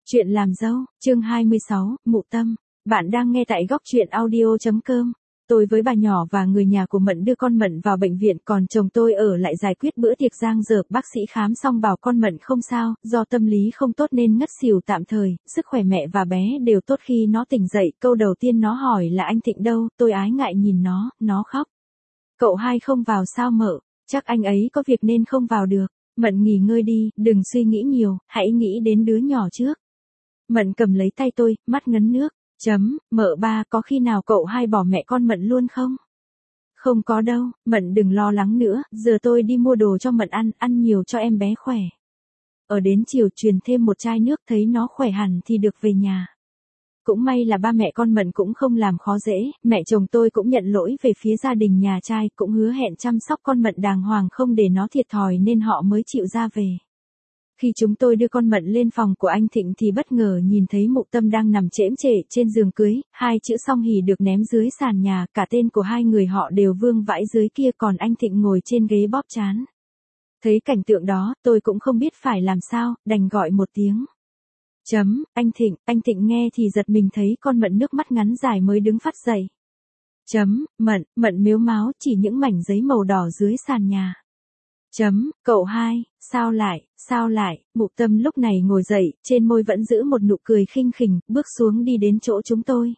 Chuyện làm dâu, chương 26, Mụ Tâm. Bạn đang nghe tại góc truyện audio.com. Tôi với bà nhỏ và người nhà của Mận đưa con Mận vào bệnh viện, còn chồng tôi ở lại giải quyết bữa tiệc giang dở. Bác sĩ khám xong bảo con Mận không sao, do tâm lý không tốt nên ngất xỉu tạm thời, sức khỏe mẹ và bé đều tốt. Khi nó tỉnh dậy, câu đầu tiên nó hỏi là anh Thịnh đâu, tôi ái ngại nhìn nó khóc. Cậu hai không vào sao mợ, chắc anh ấy có việc nên không vào được. Mận nghỉ ngơi đi, đừng suy nghĩ nhiều, hãy nghĩ đến đứa nhỏ trước. Mận cầm lấy tay tôi, mắt ngấn nước. Mợ ba, có khi nào cậu hai bỏ mẹ con Mận luôn không? Không có đâu, Mận đừng lo lắng nữa, giờ tôi đi mua đồ cho Mận ăn nhiều cho em bé khỏe. Ở đến chiều truyền thêm một chai nước, thấy nó khỏe hẳn thì được về nhà. Cũng may là ba mẹ con Mận cũng không làm khó dễ, mẹ chồng tôi cũng nhận lỗi về phía gia đình nhà trai, cũng hứa hẹn chăm sóc con Mận đàng hoàng không để nó thiệt thòi nên họ mới chịu ra về. Khi chúng tôi đưa con Mận lên phòng của anh Thịnh thì bất ngờ nhìn thấy Mụ Tâm đang nằm chễm chệ trên giường cưới, hai chữ Song Hỷ được ném dưới sàn nhà, cả tên của hai người họ đều vương vãi dưới kia, còn anh Thịnh ngồi trên ghế bóp trán. Thấy cảnh tượng đó, tôi cũng không biết phải làm sao, đành gọi một tiếng. Anh Thịnh nghe thì giật mình thấy con Mận nước mắt ngắn dài mới đứng phát dậy. Mận mếu máo chỉ những mảnh giấy màu đỏ dưới sàn nhà. Cậu hai, sao lại, Mụ Tâm lúc này ngồi dậy, trên môi vẫn giữ một nụ cười khinh khỉnh, bước xuống đi đến chỗ chúng tôi.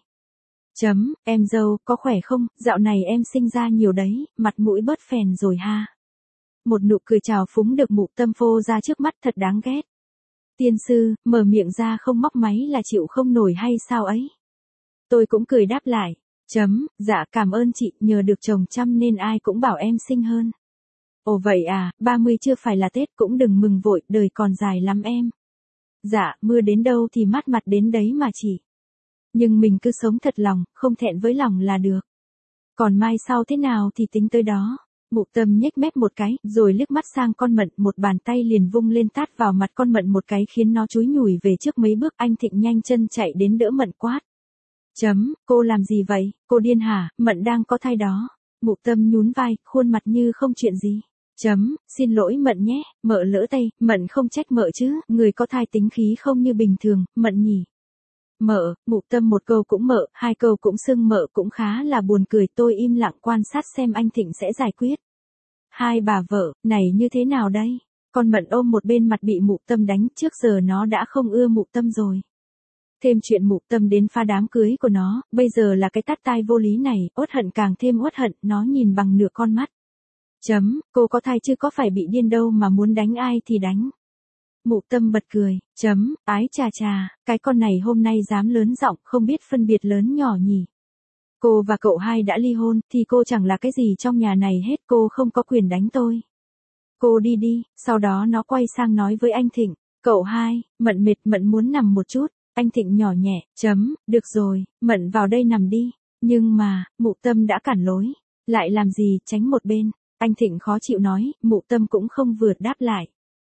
Em dâu, có khỏe không, dạo này em sinh ra nhiều đấy, mặt mũi bớt phèn rồi ha. Một nụ cười trào phúng được Mụ Tâm phô ra trước mắt thật đáng ghét. Tiên sư, mở miệng ra không móc máy là chịu không nổi hay sao ấy? Tôi cũng cười đáp lại. Dạ cảm ơn chị, nhờ được chồng chăm nên ai cũng bảo em xinh hơn. Ồ vậy à, 30 chưa phải là Tết, cũng đừng mừng vội, đời còn dài lắm em. Dạ, mưa đến đâu thì mát mặt đến đấy mà chị. Nhưng mình cứ sống thật lòng, không thẹn với lòng là được. Còn mai sau thế nào thì tính tới đó. Mụ Tâm nhếch mép một cái, rồi liếc mắt sang con Mận, một bàn tay liền vung lên tát vào mặt con Mận một cái khiến nó chúi nhùi về trước mấy bước. Anh Thịnh nhanh chân chạy đến đỡ Mận quát. Cô làm gì vậy, cô điên hả, Mận đang có thai đó. Mụ Tâm nhún vai, khuôn mặt như không chuyện gì. Xin lỗi Mận nhé, mợ lỡ tay, Mận không trách mợ chứ, người có thai tính khí không như bình thường, Mận nhỉ. Mợ, Mụ Tâm một câu cũng mợ, hai câu cũng xưng mợ cũng khá là buồn cười. Tôi im lặng quan sát xem anh Thịnh sẽ giải quyết. Hai bà vợ, này như thế nào đây? Con Mận ôm một bên mặt bị Mụ Tâm đánh, trước giờ nó đã không ưa Mụ Tâm rồi. Thêm chuyện Mụ Tâm đến phá đám cưới của nó, bây giờ là cái tát tai vô lý này, uất hận càng thêm uất hận, nó nhìn bằng nửa con mắt. Cô có thai chứ có phải bị điên đâu mà muốn đánh ai thì đánh. Mụ Tâm bật cười. Ái chà chà, cái con này hôm nay dám lớn giọng, không biết phân biệt lớn nhỏ nhỉ. Cô và cậu hai đã ly hôn, thì cô chẳng là cái gì trong nhà này hết, cô không có quyền đánh tôi. Cô đi đi, sau đó nó quay sang nói với anh Thịnh. Cậu hai, Mận mệt, Mận muốn nằm một chút. Anh Thịnh nhỏ nhẹ. Được rồi, Mận vào đây nằm đi. Nhưng mà, Mụ Tâm đã cản lối. Lại làm gì, tránh một bên. Anh Thịnh khó chịu nói, Mụ Tâm cũng không vừa đáp lại.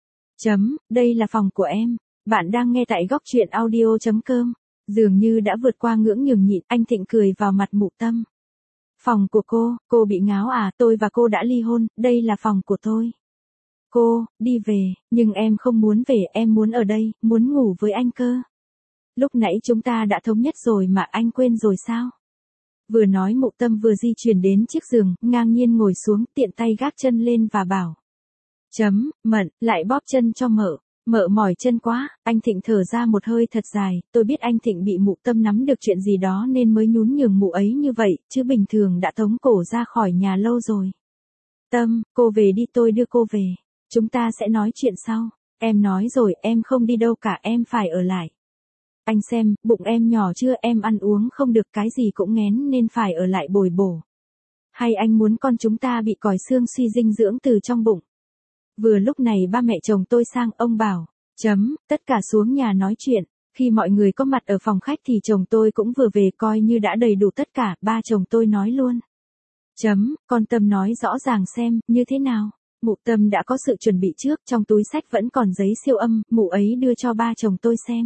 Đây là phòng của em. Bạn đang nghe tại góc truyện audio.com. Dường như đã vượt qua ngưỡng nhường nhịn, anh Thịnh cười vào mặt Mụ Tâm. Phòng của cô bị ngáo à, tôi và cô đã ly hôn, đây là phòng của tôi. Cô, đi về, nhưng em không muốn về, em muốn ở đây, muốn ngủ với anh cơ. Lúc nãy chúng ta đã thống nhất rồi mà anh quên rồi sao? Vừa nói Mụ Tâm vừa di chuyển đến chiếc giường, ngang nhiên ngồi xuống, tiện tay gác chân lên và bảo. Mận, lại bóp chân cho mợ. Mợ mỏi chân quá. Anh Thịnh thở ra một hơi thật dài, tôi biết anh Thịnh bị Mụ Tâm nắm được chuyện gì đó nên mới nhún nhường mụ ấy như vậy, chứ bình thường đã tống cổ ra khỏi nhà lâu rồi. Tâm, cô về đi, tôi đưa cô về. Chúng ta sẽ nói chuyện sau. Em nói rồi, em không đi đâu cả, em phải ở lại. Anh xem, bụng em nhỏ chưa, em ăn uống không được, cái gì cũng nghén nên phải ở lại bồi bổ. Hay anh muốn con chúng ta bị còi xương suy dinh dưỡng từ trong bụng? Vừa lúc này ba mẹ chồng tôi sang, ông bảo. Tất cả xuống nhà nói chuyện. Khi mọi người có mặt ở phòng khách thì chồng tôi cũng vừa về, coi như đã đầy đủ tất cả, ba chồng tôi nói luôn. Con Tâm nói rõ ràng xem, như thế nào? Mụ Tâm đã có sự chuẩn bị trước, trong túi sách vẫn còn giấy siêu âm, mụ ấy đưa cho ba chồng tôi xem.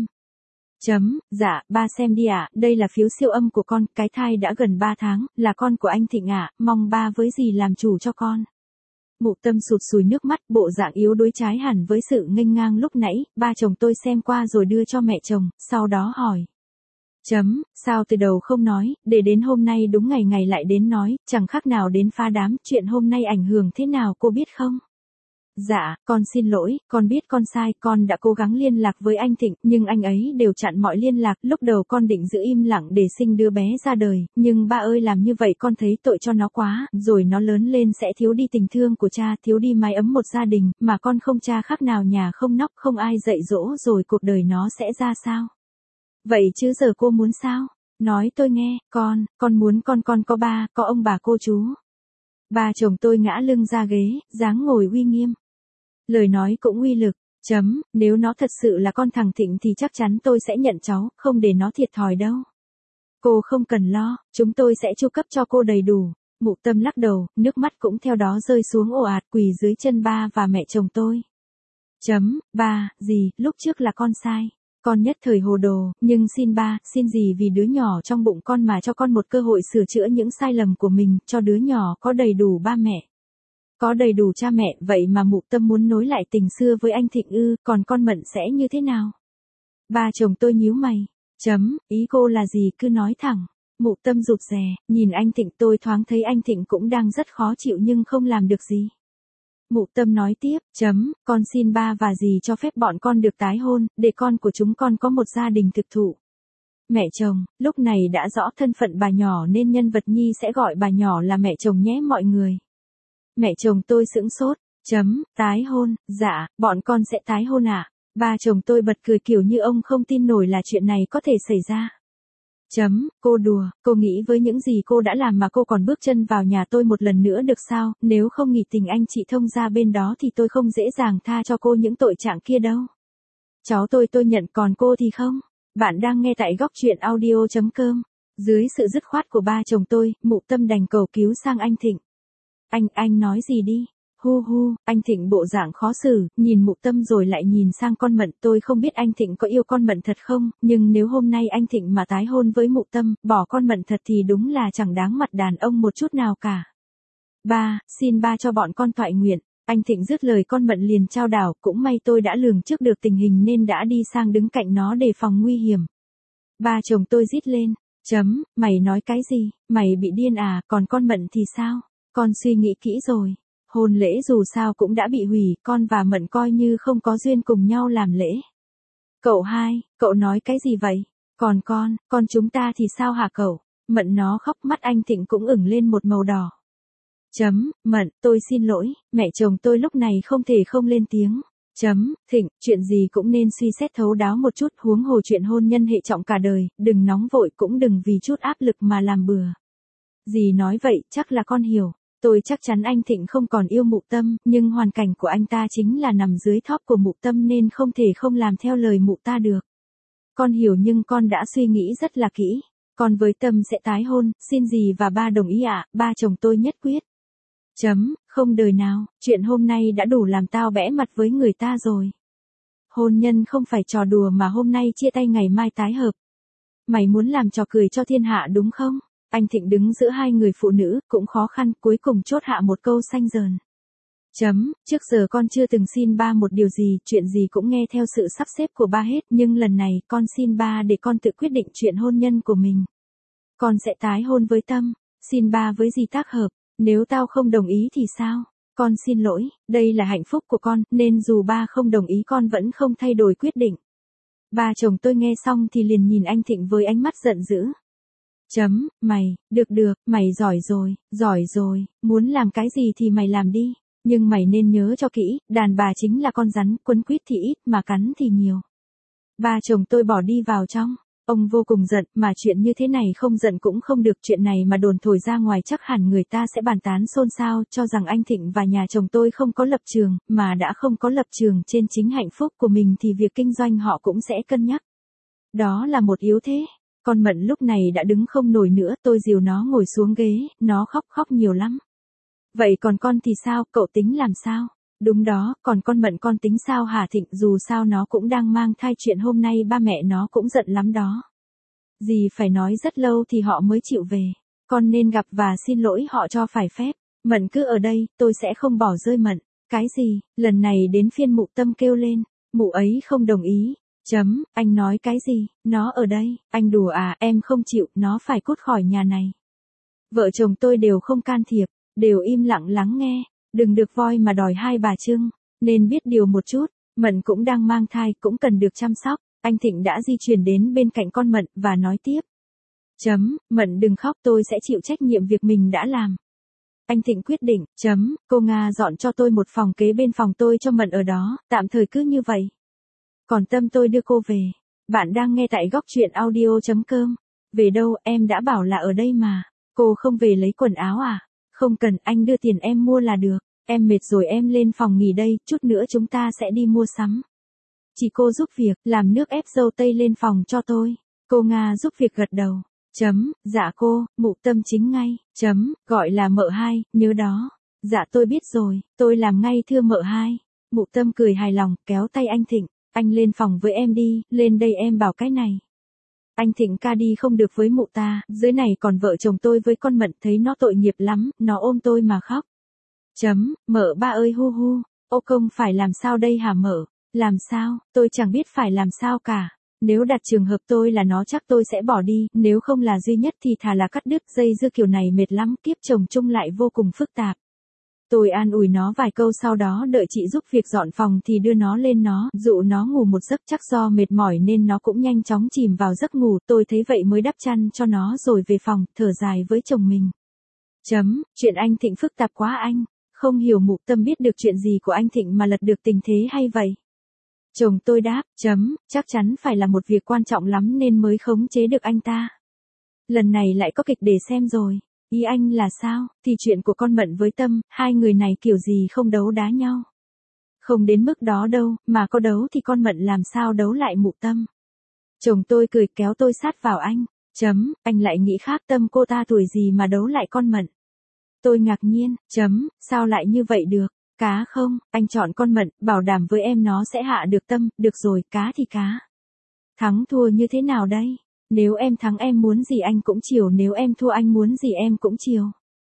Dạ, ba xem đi ạ, đây là phiếu siêu âm của con, cái thai đã gần 3 tháng, là con của anh Thịnh ạ, mong ba với dì làm chủ cho con. Mụ Tâm sụt sùi nước mắt, bộ dạng yếu đuối trái hẳn với sự nghênh ngang lúc nãy, ba chồng tôi xem qua rồi đưa cho mẹ chồng, sau đó hỏi. Sao từ đầu không nói, để đến hôm nay đúng ngày ngày lại đến nói, chẳng khác nào đến phá đám, chuyện hôm nay ảnh hưởng thế nào cô biết không? Dạ, con xin lỗi, con biết con sai, con đã cố gắng liên lạc với anh Thịnh, nhưng anh ấy đều chặn mọi liên lạc, lúc đầu con định giữ im lặng để sinh đứa bé ra đời, nhưng ba ơi làm như vậy con thấy tội cho nó quá, rồi nó lớn lên sẽ thiếu đi tình thương của cha, thiếu đi mái ấm một gia đình, mà con không cha khác nào nhà không nóc, không ai dạy dỗ rồi cuộc đời nó sẽ ra sao? Vậy chứ giờ cô muốn sao? Nói tôi nghe, con muốn con có ba, có ông bà cô chú. Ba chồng tôi ngã lưng ra ghế, dáng ngồi uy nghiêm. Lời nói cũng uy lực. Nếu nó thật sự là con thằng Thịnh thì chắc chắn tôi sẽ nhận cháu, không để nó thiệt thòi đâu. Cô không cần lo, chúng tôi sẽ chu cấp cho cô đầy đủ. Mụ Tâm lắc đầu, nước mắt cũng theo đó rơi xuống ồ ạt quỳ dưới chân ba và mẹ chồng tôi. Ba, gì, lúc trước là con sai. Con nhất thời hồ đồ, nhưng xin ba, xin gì vì đứa nhỏ trong bụng con mà cho con một cơ hội sửa chữa những sai lầm của mình, cho đứa nhỏ có đầy đủ ba mẹ. Có đầy đủ cha mẹ, vậy mà Mụ Tâm muốn nối lại tình xưa với anh Thịnh ư, còn con Mận sẽ như thế nào? Ba chồng tôi nhíu mày. Ý cô là gì cứ nói thẳng. Mụ Tâm rụt rè, nhìn anh Thịnh tôi thoáng thấy anh Thịnh cũng đang rất khó chịu nhưng không làm được gì. Mụ Tâm nói tiếp, con xin ba và dì cho phép bọn con được tái hôn, để con của chúng con có một gia đình thực thụ. Mẹ chồng, lúc này đã rõ thân phận bà nhỏ nên nhân vật Nhi sẽ gọi bà nhỏ là mẹ chồng nhé mọi người. Mẹ chồng tôi sững sốt, tái hôn, dạ, bọn con sẽ tái hôn à? Ba chồng tôi bật cười kiểu như ông không tin nổi là chuyện này có thể xảy ra. Cô đùa, cô nghĩ với những gì cô đã làm mà cô còn bước chân vào nhà tôi một lần nữa được sao, nếu không nghỉ tình anh chị thông gia bên đó thì tôi không dễ dàng tha cho cô những tội trạng kia đâu. Cháu tôi nhận còn cô thì không. Bạn đang nghe tại góc truyện audio.com. Dưới sự dứt khoát của ba chồng tôi, Mụ Tâm đành cầu cứu sang anh Thịnh. Anh nói gì đi? Anh Thịnh bộ dạng khó xử, nhìn Mụ Tâm rồi lại nhìn sang con Mận, tôi không biết anh Thịnh có yêu con Mận thật không, nhưng nếu hôm nay anh Thịnh mà tái hôn với Mụ Tâm, bỏ con Mận thật thì đúng là chẳng đáng mặt đàn ông một chút nào cả. Ba, xin ba cho bọn con toại nguyện. Anh Thịnh dứt lời con Mận liền chao đảo, cũng may tôi đã lường trước được tình hình nên đã đi sang đứng cạnh nó đề phòng nguy hiểm. Ba chồng tôi rít lên, mày nói cái gì, mày bị điên à, còn con Mận thì sao? Con suy nghĩ kỹ rồi. Hôn lễ dù sao cũng đã bị hủy, con và Mận coi như không có duyên cùng nhau làm lễ. Cậu hai, cậu nói cái gì vậy? Còn con chúng ta thì sao hả cậu? Mận nó khóc, mắt anh Thịnh cũng ửng lên một màu đỏ. Mận, tôi xin lỗi, mẹ chồng tôi lúc này không thể không lên tiếng. Thịnh, chuyện gì cũng nên suy xét thấu đáo một chút, huống hồ chuyện hôn nhân hệ trọng cả đời, đừng nóng vội cũng đừng vì chút áp lực mà làm bừa. Dì nói vậy, chắc là con hiểu. Tôi chắc chắn anh Thịnh không còn yêu Mụ Tâm, nhưng hoàn cảnh của anh ta chính là nằm dưới thóp của Mụ Tâm nên không thể không làm theo lời mụ ta được. Con hiểu nhưng con đã suy nghĩ rất là kỹ. Con với Tâm sẽ tái hôn, xin dì và ba đồng ý ạ, ba chồng tôi nhất quyết. Không đời nào, chuyện hôm nay đã đủ làm tao bẽ mặt với người ta rồi. Hôn nhân không phải trò đùa mà hôm nay chia tay ngày mai tái hợp. Mày muốn làm trò cười cho thiên hạ đúng không? Anh Thịnh đứng giữa hai người phụ nữ, cũng khó khăn, cuối cùng chốt hạ một câu xanh dờn. Trước giờ con chưa từng xin ba một điều gì, chuyện gì cũng nghe theo sự sắp xếp của ba hết, nhưng lần này con xin ba để con tự quyết định chuyện hôn nhân của mình. Con sẽ tái hôn với Tâm, xin ba với dì tác hợp, nếu tao không đồng ý thì sao? Con xin lỗi, đây là hạnh phúc của con, nên dù ba không đồng ý con vẫn không thay đổi quyết định. Ba chồng tôi nghe xong thì liền nhìn anh Thịnh với ánh mắt giận dữ. Mày, được, mày giỏi rồi, muốn làm cái gì thì mày làm đi, nhưng mày nên nhớ cho kỹ, đàn bà chính là con rắn, quấn quýt thì ít mà cắn thì nhiều. Ba chồng tôi bỏ đi vào trong, ông vô cùng giận, mà chuyện như thế này không giận cũng không được, chuyện này mà đồn thổi ra ngoài chắc hẳn người ta sẽ bàn tán xôn xao, cho rằng anh Thịnh và nhà chồng tôi không có lập trường, mà đã không có lập trường trên chính hạnh phúc của mình thì việc kinh doanh họ cũng sẽ cân nhắc. Đó là một yếu thế. Con Mận lúc này đã đứng không nổi nữa, tôi dìu nó ngồi xuống ghế, nó khóc nhiều lắm. Vậy còn con thì sao, cậu tính làm sao? Đúng đó, còn con Mận con tính sao hả Thịnh, dù sao nó cũng đang mang thai, chuyện hôm nay ba mẹ nó cũng giận lắm đó. Dì phải nói rất lâu thì họ mới chịu về, con nên gặp và xin lỗi họ cho phải phép. Mận cứ ở đây, tôi sẽ không bỏ rơi Mận. Cái gì, lần này đến phiên Mụ Tâm kêu lên, mụ ấy không đồng ý. Anh nói cái gì, nó ở đây, anh đùa à, em không chịu, nó phải cút khỏi nhà này. Vợ chồng tôi đều không can thiệp, đều im lặng lắng nghe, đừng được voi mà đòi hai bà Trưng, nên biết điều một chút, Mận cũng đang mang thai, cũng cần được chăm sóc. Anh Thịnh đã di chuyển đến bên cạnh con Mận và nói tiếp. Mận đừng khóc, tôi sẽ chịu trách nhiệm việc mình đã làm. Anh Thịnh quyết định. Cô Nga dọn cho tôi một phòng kế bên phòng tôi cho Mận ở đó, tạm thời cứ như vậy. Còn Tâm tôi đưa cô về. Bạn đang nghe tại góc truyện audio.com. Về đâu, em đã bảo là ở đây mà. Cô không về lấy quần áo à? Không cần, anh đưa tiền em mua là được. Em mệt rồi, em lên phòng nghỉ đây, chút nữa chúng ta sẽ đi mua sắm. Chị cô giúp việc, làm nước ép dâu tây lên phòng cho tôi. Cô Nga giúp việc gật đầu. Dạ cô, Mụ Tâm chính ngay. Gọi là Mợ Hai, nhớ đó. Dạ tôi biết rồi, tôi làm ngay thưa Mợ Hai. Mụ Tâm cười hài lòng, kéo tay anh Thịnh. Anh lên phòng với em đi, lên đây em bảo cái này. Anh Thịnh ca đi không được với mụ ta, dưới này còn vợ chồng tôi với con Mận, thấy nó tội nghiệp lắm, nó ôm tôi mà khóc. Mợ ba ơi hu hu, ô công phải làm sao đây hả mợ? Làm sao, tôi chẳng biết phải làm sao cả. Nếu đặt trường hợp tôi là nó chắc tôi sẽ bỏ đi, nếu không là duy nhất thì thà là cắt đứt, dây dưa kiểu này mệt lắm, kiếp chồng chung lại vô cùng phức tạp. Tôi an ủi nó vài câu, sau đó đợi chị giúp việc dọn phòng thì đưa nó lên, dụ nó ngủ một giấc, chắc do mệt mỏi nên nó cũng nhanh chóng chìm vào giấc ngủ, tôi thấy vậy mới đắp chăn cho nó rồi về phòng, thở dài với chồng mình. Chuyện anh Thịnh phức tạp quá anh, không hiểu Mụ Tâm biết được chuyện gì của anh Thịnh mà lật được tình thế hay vậy. Chồng tôi đáp. Chắc chắn phải là một việc quan trọng lắm nên mới khống chế được anh ta. Lần này lại có kịch để xem rồi. Ý anh là sao? Thì chuyện của con Mận với Tâm, hai người này kiểu gì không đấu đá nhau. Không đến mức đó đâu, mà có đấu thì con Mận làm sao đấu lại Mụ Tâm. Chồng tôi cười kéo tôi sát vào anh. Anh lại nghĩ khác, Tâm cô ta tuổi gì mà đấu lại con Mận. Tôi ngạc nhiên. Sao lại như vậy được? Cá không, anh chọn con Mận, bảo đảm với em nó sẽ hạ được Tâm, được rồi, cá thì cá. Thắng thua như thế nào đây? Nếu em thắng em muốn gì anh cũng chiều, nếu em thua anh muốn gì em cũng chiều.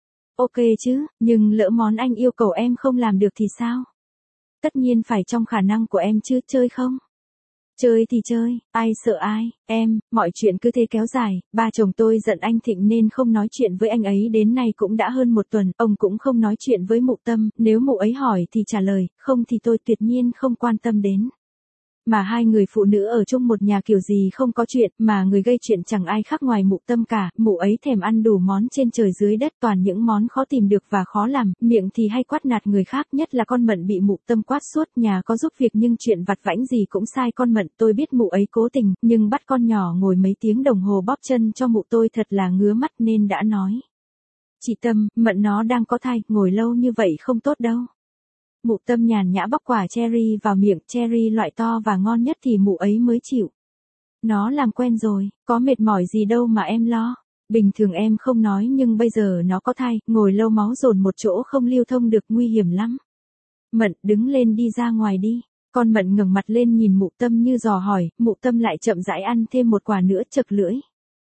Ok chứ, nhưng lỡ món anh yêu cầu em không làm được thì sao? Tất nhiên phải trong khả năng của em chứ, chơi không? Chơi thì chơi, ai sợ ai, mọi chuyện cứ thế kéo dài, ba chồng tôi giận anh Thịnh nên không nói chuyện với anh ấy, đến nay cũng đã hơn một tuần, ông cũng không nói chuyện với Mụ Tâm, nếu mụ ấy hỏi thì trả lời, không thì tôi tuyệt nhiên không quan tâm đến. Mà hai người phụ nữ ở chung một nhà kiểu gì không có chuyện, mà người gây chuyện chẳng ai khác ngoài Mụ Tâm cả, mụ ấy thèm ăn đủ món trên trời dưới đất, toàn những món khó tìm được và khó làm, miệng thì hay quát nạt người khác, nhất là con Mận bị Mụ Tâm quát suốt, nhà có giúp việc nhưng chuyện vặt vãnh gì cũng sai con Mận, tôi biết mụ ấy cố tình, nhưng bắt con nhỏ ngồi mấy tiếng đồng hồ bóp chân cho mụ tôi thật là ngứa mắt nên đã nói. Chị Tâm, Mận nó đang có thai, ngồi lâu như vậy không tốt đâu. Mụ Tâm nhàn nhã bóc quả cherry vào miệng, cherry loại to và ngon nhất thì mụ ấy mới chịu. Nó làm quen rồi, có mệt mỏi gì đâu mà em lo. Bình thường em không nói nhưng bây giờ nó có thai, ngồi lâu máu dồn một chỗ không lưu thông được, nguy hiểm lắm. Mận, đứng lên đi ra ngoài đi. Con Mận ngẩng mặt lên nhìn Mụ Tâm như dò hỏi, Mụ Tâm lại chậm rãi ăn thêm một quả nữa, chực lưỡi.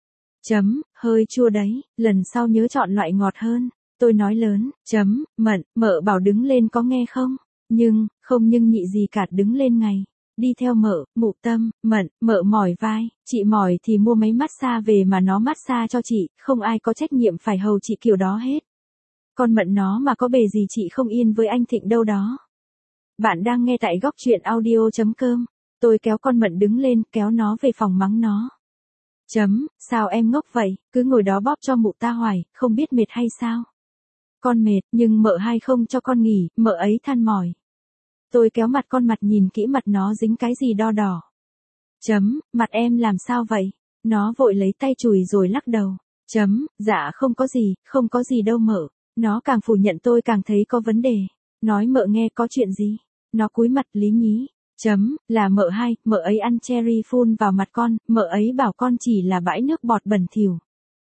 Hơi chua đấy, lần sau nhớ chọn loại ngọt hơn. Tôi nói lớn. Mận, mợ bảo đứng lên có nghe không? Không nhưng nhị gì cả, đứng lên ngay. Đi theo mợ. Mụ Tâm, Mận, mợ mỏi vai, chị mỏi thì mua máy massage về mà nó massage cho chị, không ai có trách nhiệm phải hầu chị kiểu đó hết. Con Mận nó mà có bề gì chị không yên với anh Thịnh đâu đó. Bạn đang nghe tại góc truyện audio.com. Tôi kéo con Mận đứng lên, kéo nó về phòng mắng nó. Sao em ngốc vậy, cứ ngồi đó bóp cho mụ ta hoài, không biết mệt hay sao? Con mệt, nhưng mợ Hai không cho con nghỉ, mợ ấy than mỏi. Tôi kéo mặt con Mặt nhìn kỹ mặt nó dính cái gì đo đỏ. Mặt em làm sao vậy? Nó vội lấy tay chùi rồi lắc đầu. Dạ không có gì đâu mợ. Nó càng phủ nhận tôi càng thấy có vấn đề. Nói mợ nghe có chuyện gì? Nó cúi mặt lý nhí. Là mợ Hai, mợ ấy ăn cherry phun vào mặt con, mợ ấy bảo con chỉ là bãi nước bọt bẩn thỉu.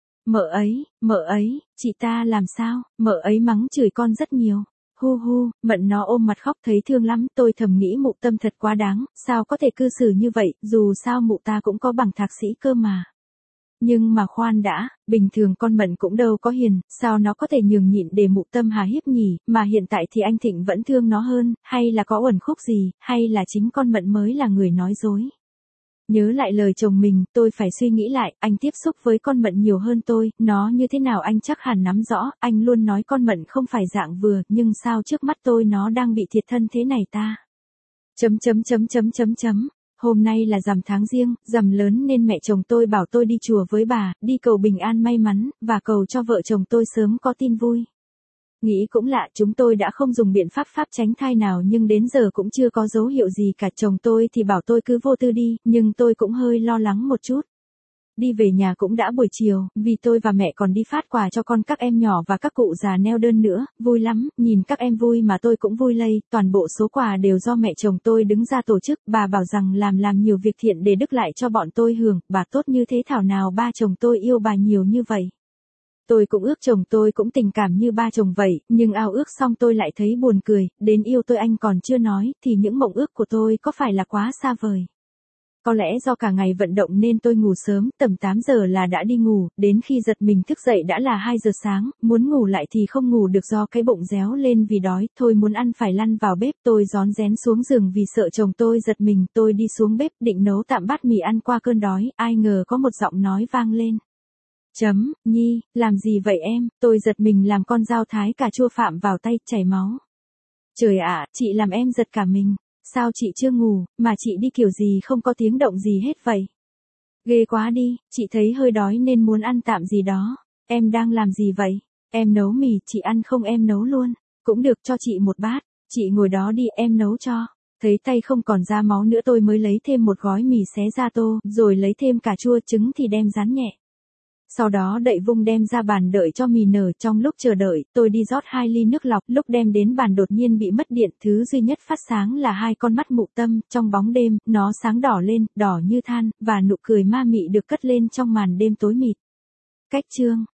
Mợ ấy, chị ta làm sao, mợ ấy mắng chửi con rất nhiều. Hu hu, Mận nó ôm mặt khóc thấy thương lắm, tôi thầm nghĩ Mụ Tâm thật quá đáng, sao có thể cư xử như vậy, dù sao mụ ta cũng có bằng thạc sĩ cơ mà. Nhưng mà khoan đã, bình thường con Mận cũng đâu có hiền, sao nó có thể nhường nhịn để Mụ Tâm hà hiếp nhỉ, mà hiện tại thì anh Thịnh vẫn thương nó hơn, hay là có uẩn khúc gì, hay là chính con Mận mới là người nói dối. Nhớ lại lời chồng mình, tôi phải suy nghĩ lại, anh tiếp xúc với con Mận nhiều hơn tôi, nó như thế nào anh chắc hẳn nắm rõ, anh luôn nói con Mận không phải dạng vừa, nhưng sao trước mắt tôi nó đang bị thiệt thân thế này ta. Hôm nay là rằm tháng Giêng, rằm lớn nên mẹ chồng tôi bảo tôi đi chùa với bà, đi cầu bình an may mắn, và cầu cho vợ chồng tôi sớm có tin vui. Nghĩ cũng lạ, chúng tôi đã không dùng biện pháp tránh thai nào nhưng đến giờ cũng chưa có dấu hiệu gì cả. Chồng tôi thì bảo tôi cứ vô tư đi, nhưng tôi cũng hơi lo lắng một chút. Đi về nhà cũng đã buổi chiều, vì tôi và mẹ còn đi phát quà cho con các em nhỏ và các cụ già neo đơn nữa, vui lắm, nhìn các em vui mà tôi cũng vui lây, toàn bộ số quà đều do mẹ chồng tôi đứng ra tổ chức, bà bảo rằng làm nhiều việc thiện để đức lại cho bọn tôi hưởng, bà tốt như thế thảo nào ba chồng tôi yêu bà nhiều như vậy. Tôi cũng ước chồng tôi cũng tình cảm như ba chồng vậy, nhưng ao ước xong tôi lại thấy buồn cười, đến yêu tôi anh còn chưa nói, thì những mộng ước của tôi có phải là quá xa vời. Có lẽ do cả ngày vận động nên tôi ngủ sớm, tầm 8 giờ là đã đi ngủ, đến khi giật mình thức dậy đã là 2 giờ sáng, muốn ngủ lại thì không ngủ được do cái bụng réo lên vì đói, thôi muốn ăn phải lăn vào bếp, tôi rón rén xuống giường vì sợ chồng tôi giật mình, tôi đi xuống bếp định nấu tạm bát mì ăn qua cơn đói, ai ngờ có một giọng nói vang lên. Nhi, làm gì vậy em, tôi giật mình làm con dao thái cà chua phạm vào tay, chảy máu. Trời ạ, chị làm em giật cả mình. Sao chị chưa ngủ, mà chị đi kiểu gì không có tiếng động gì hết vậy? Ghê quá đi, chị thấy hơi đói nên muốn ăn tạm gì đó. Em đang làm gì vậy? Em nấu mì, chị ăn không em nấu luôn. Cũng được cho chị một bát, chị ngồi đó đi em nấu cho. Thấy tay không còn ra máu nữa tôi mới lấy thêm một gói mì xé ra tô, rồi lấy thêm cà chua trứng thì đem rán nhẹ. Sau đó đậy vung đem ra bàn đợi cho mì nở. Trong lúc chờ đợi, tôi đi rót 2 ly nước lọc, lúc đem đến bàn đột nhiên bị mất điện, thứ duy nhất phát sáng là 2 con mắt Mụ Tâm, trong bóng đêm, nó sáng đỏ lên, đỏ như than, và nụ cười ma mị được cất lên trong màn đêm tối mịt. Cách chương